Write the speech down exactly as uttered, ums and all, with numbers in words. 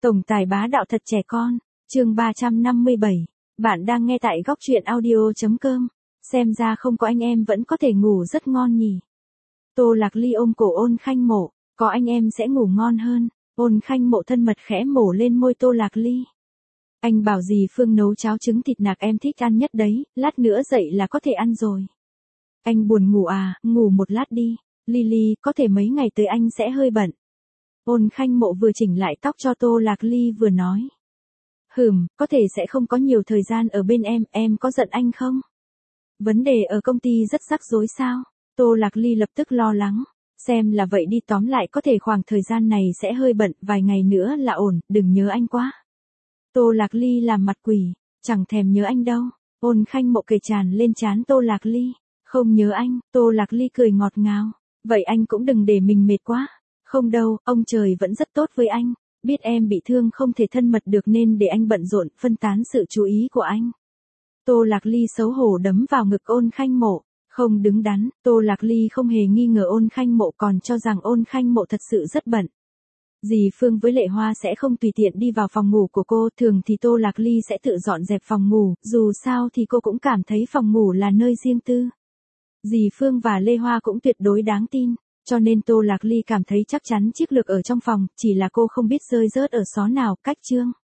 Tổng tài bá đạo thật trẻ con, chương ba trăm năm mươi bảy. Bạn đang nghe tại góc truyện audio.com. Xem ra không có anh em vẫn có thể ngủ rất ngon nhỉ. Tô Lạc Ly ôm cổ Ôn Khanh Mộ, có anh em sẽ ngủ ngon hơn. Ôn Khanh Mộ thân mật khẽ mổ lên môi Tô Lạc Ly. Anh bảo dì Phương nấu cháo trứng thịt nạc em thích ăn nhất đấy, lát nữa dậy là có thể ăn rồi. Anh buồn ngủ à, ngủ một lát đi. Lily, có thể mấy ngày tới anh sẽ hơi bận. Ôn Khanh Mộ vừa chỉnh lại tóc cho Tô Lạc Ly vừa nói. Hừm, có thể sẽ không có nhiều thời gian ở bên em, em có giận anh không? Vấn đề ở công ty rất rắc rối sao? Tô Lạc Ly lập tức lo lắng. Xem là vậy đi, tóm lại có thể khoảng thời gian này sẽ hơi bận, vài ngày nữa là ổn, đừng nhớ anh quá. Tô Lạc Ly làm mặt quỷ, chẳng thèm nhớ anh đâu. Ôn Khanh Mộ kề tràn lên trán Tô Lạc Ly. Không nhớ anh, Tô Lạc Ly cười ngọt ngào. Vậy anh cũng đừng để mình mệt quá. Không đâu, ông trời vẫn rất tốt với anh. Biết em bị thương không thể thân mật được nên để anh bận rộn, phân tán sự chú ý của anh. Tô Lạc Ly xấu hổ đấm vào ngực Ôn Khanh Mộ. Không đứng đắn, Tô Lạc Ly không hề nghi ngờ Ôn Khanh Mộ, còn cho rằng Ôn Khanh Mộ thật sự rất bận. Dì Phương với Lệ Hoa sẽ không tùy tiện đi vào phòng ngủ của cô, thường thì Tô Lạc Ly sẽ tự dọn dẹp phòng ngủ, dù sao thì cô cũng cảm thấy phòng ngủ là nơi riêng tư. Dì Phương và Lê Hoa cũng tuyệt đối đáng tin, cho nên Tô Lạc Ly cảm thấy chắc chắn chiếc lược ở trong phòng, chỉ là cô không biết rơi rớt ở xó nào, cách chương.